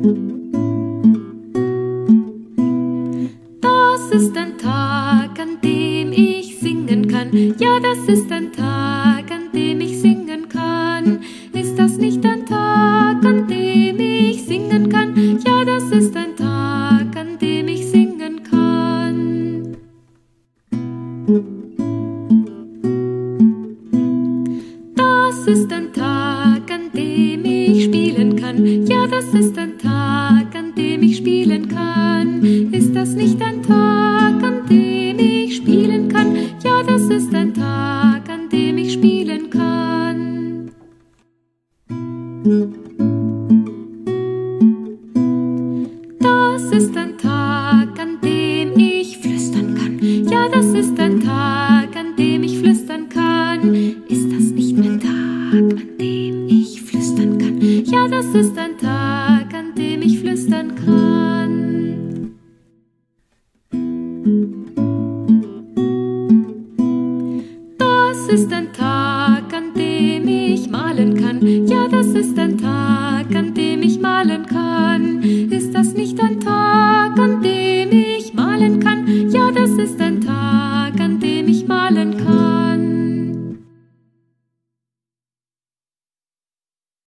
Das ist ein Tag, an dem ich singen kann. Ja, das ist ein Tag, an dem ich singen kann. Ist das nicht ein Tag, an dem ich singen kann? Ja, das ist ein Tag, an dem ich singen kann. Das ist ein Tag, an dem ich spielen kann. Ja, das ist ein Tag, an dem ich spielen kann. Ist das nicht ein Tag, an dem ich spielen kann? Ja, das ist ein Tag, an dem ich spielen kann. Das ist ein Tag, an dem ich flüstern kann. Ja, das ist ein Tag, an dem ich flüstern kann. Ist das nicht ein Tag, an dem ich flüstern kann? Ja, das ist ein Tag, an dem ich flüstern kann. Das ist ein Tag, an dem ich malen kann. Ja, das ist ein Tag, an dem ich malen kann.